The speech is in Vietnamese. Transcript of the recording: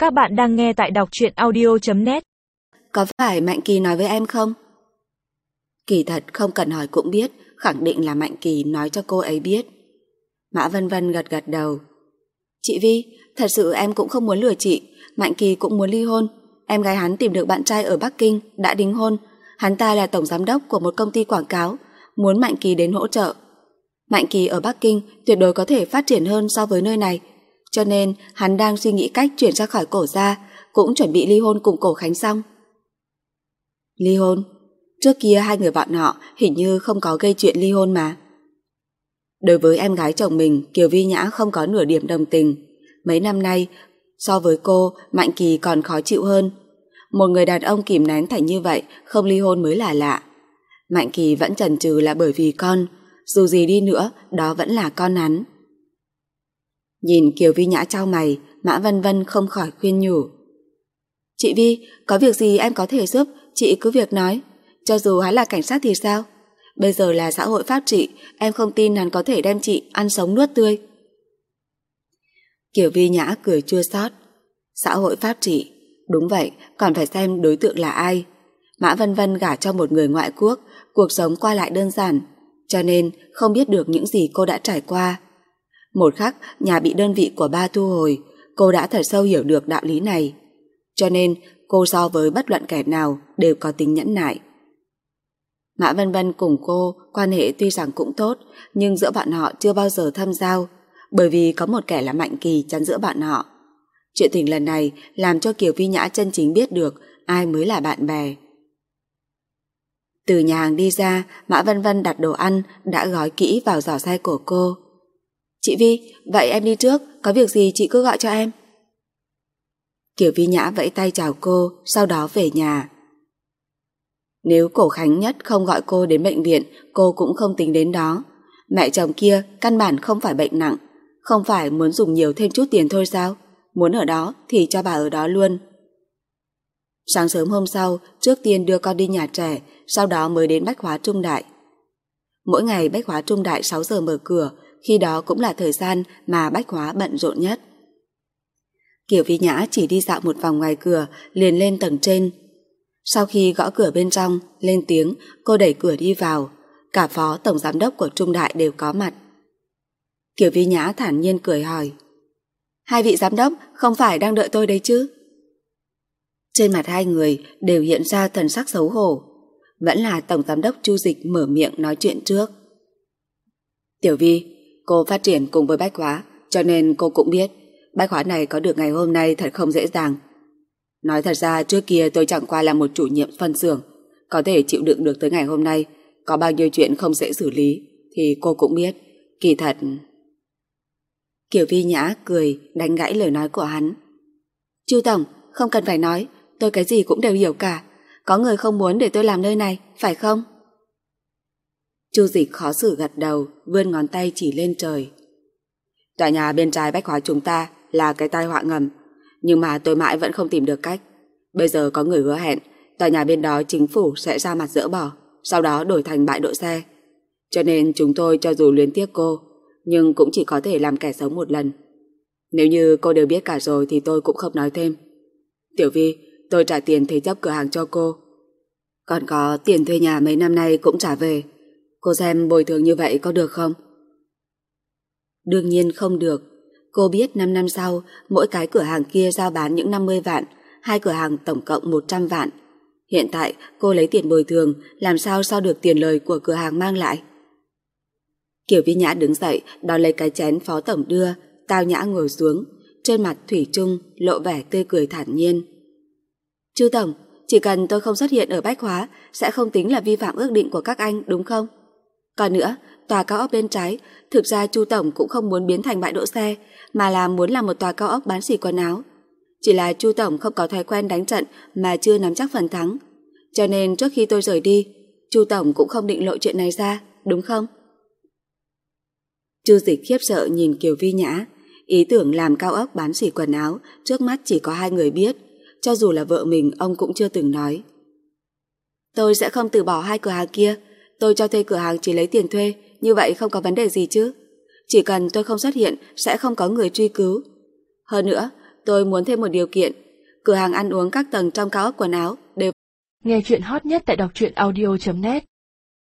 Các bạn đang nghe tại đọc truyện audio.net. Có phải Mạnh Kỳ nói với em không? Kỳ thật không cần hỏi cũng biết, khẳng định là Mạnh Kỳ nói cho cô ấy biết. Mã Vân Vân gật gật đầu. Chị Vi, thật sự em cũng không muốn lừa chị. Mạnh Kỳ cũng muốn ly hôn. Em gái hắn tìm được bạn trai ở Bắc Kinh, đã đính hôn. Hắn ta là tổng giám đốc của một công ty quảng cáo, muốn Mạnh Kỳ đến hỗ trợ. Mạnh Kỳ ở Bắc Kinh tuyệt đối có thể phát triển hơn so với nơi này, cho nên hắn đang suy nghĩ cách chuyển ra khỏi Cổ gia, cũng chuẩn bị ly hôn cùng Cổ Khánh xong. Ly hôn? Trước kia hai người bọn họ hình như không có gây chuyện ly hôn mà. Đối với em gái chồng mình, Kiều Vi Nhã không có nửa điểm đồng tình. Mấy năm nay, so với cô, Mạnh Kỳ còn khó chịu hơn. Một người đàn ông kìm nén thành như vậy, không ly hôn mới là lạ. Mạnh Kỳ vẫn chần chừ là bởi vì con, dù gì đi nữa, đó vẫn là con hắn. Nhìn Kiều Vi Nhã chau mày, Mã Vân Vân không khỏi khuyên nhủ. Chị Vi, có việc gì em có thể giúp, chị cứ việc nói. Cho dù hắn là cảnh sát thì sao? Bây giờ là xã hội pháp trị, em không tin hắn có thể đem chị ăn sống nuốt tươi. Kiều Vi Nhã cười chua xót. Xã hội pháp trị? Đúng vậy, còn phải xem đối tượng là ai. Mã Vân Vân gả cho một người ngoại quốc, cuộc sống qua lại đơn giản, cho nên không biết được những gì cô đã trải qua. Một khắc nhà bị đơn vị của ba thu hồi, cô đã thật sâu hiểu được đạo lý này. Cho nên cô so với bất luận kẻ nào đều có tính nhẫn nại. Mã Vân Vân cùng cô quan hệ tuy rằng cũng tốt, nhưng giữa bọn họ chưa bao giờ thâm giao, bởi vì có một kẻ là Mạnh Kỳ chắn giữa bọn họ. Chuyện tình lần này làm cho Kiều Vi Nhã chân chính biết được ai mới là bạn bè. Từ nhà hàng đi ra, Mã Vân Vân đặt đồ ăn đã gói kỹ vào giỏ xe của cô. Chị Vi, vậy em đi trước, có việc gì chị cứ gọi cho em. Kiều Vi Nhã vẫy tay chào cô, sau đó về nhà. Nếu Cổ Khánh Nhất không gọi cô đến bệnh viện, cô cũng không tính đến đó. Mẹ chồng kia căn bản không phải bệnh nặng, không phải muốn dùng nhiều thêm chút tiền thôi sao? Muốn ở đó thì cho bà ở đó luôn. Sáng sớm hôm sau, trước tiên đưa con đi nhà trẻ, sau đó mới đến Bách Hóa Trung Đại. Mỗi ngày Bách Hóa Trung Đại 6 giờ mở cửa, khi đó cũng là thời gian mà Bách Hóa bận rộn nhất. Kiều Vi Nhã chỉ đi dạo một vòng ngoài cửa, liền lên tầng trên. Sau khi gõ cửa bên trong, lên tiếng, cô đẩy cửa đi vào. Cả phó tổng giám đốc của Trung Đại đều có mặt. Kiều Vi Nhã thản nhiên cười hỏi. Hai vị giám đốc không phải đang đợi tôi đấy chứ? Trên mặt hai người đều hiện ra thần sắc xấu hổ. Vẫn là tổng giám đốc Chu Dịch mở miệng nói chuyện trước. Tiểu Vi, cô phát triển cùng với Bách Hóa, cho nên cô cũng biết Bách Hóa này có được ngày hôm nay thật không dễ dàng. Nói thật ra trước kia tôi chẳng qua là một chủ nhiệm phân xưởng, có thể chịu đựng được tới ngày hôm nay. Có bao nhiêu chuyện không dễ xử lý thì cô cũng biết. Kỳ thật... Kiều Vi Nhã cười đánh gãy lời nói của hắn. Chu tổng, không cần phải nói, tôi cái gì cũng đều hiểu cả. Có người không muốn để tôi làm nơi này, phải không? Chu Dịch khó xử gật đầu, vươn ngón tay chỉ lên trời. Tòa nhà bên trái Bách Hóa chúng ta là cái tai họa ngầm, nhưng mà tôi mãi vẫn không tìm được cách. Bây giờ có người hứa hẹn tòa nhà bên đó chính phủ sẽ ra mặt dỡ bỏ, sau đó đổi thành bãi đỗ xe. Cho nên chúng tôi cho dù luyến tiếc cô, nhưng cũng chỉ có thể làm kẻ sống một lần. Nếu như cô đều biết cả rồi thì tôi cũng không nói thêm. Tiểu Vi, tôi trả tiền thế chấp cửa hàng cho cô. Còn có tiền thuê nhà mấy năm nay cũng trả về. Cô xem bồi thường như vậy có được không? Đương nhiên không được. Cô biết 5 năm sau, mỗi cái cửa hàng kia giao bán những 50 vạn, hai cửa hàng tổng cộng 100 vạn. Hiện tại cô lấy tiền bồi thường, làm sao so được tiền lời của cửa hàng mang lại? Kiều Vi Nhã đứng dậy, đón lấy cái chén phó tổng đưa, tao nhã ngồi xuống, trên mặt thủy chung lộ vẻ tươi cười thản nhiên. Chu tổng, chỉ cần tôi không xuất hiện ở Bách Hóa sẽ không tính là vi phạm ước định của các anh, đúng không? Còn nữa, tòa cao ốc bên trái, thực ra Chu tổng cũng không muốn biến thành bãi đỗ xe, mà là muốn làm một tòa cao ốc bán xỉ quần áo. Chỉ là Chu tổng không có thói quen đánh trận mà chưa nắm chắc phần thắng. Cho nên trước khi tôi rời đi, Chu tổng cũng không định lộ chuyện này ra, đúng không? Chu Dịch khiếp sợ nhìn Kiều Vi Nhã. Ý tưởng làm cao ốc bán xỉ quần áo trước mắt chỉ có hai người biết, cho dù là vợ mình ông cũng chưa từng nói. Tôi sẽ không từ bỏ hai cửa hàng kia, tôi cho thuê cửa hàng chỉ lấy tiền thuê, như vậy không có vấn đề gì chứ? Chỉ cần tôi không xuất hiện sẽ không có người truy cứu. Hơn nữa, tôi muốn thêm một điều kiện. Cửa hàng ăn uống các tầng trong cao ốc quần áo đều Nghe chuyện hot nhất tại đọc truyện audio.net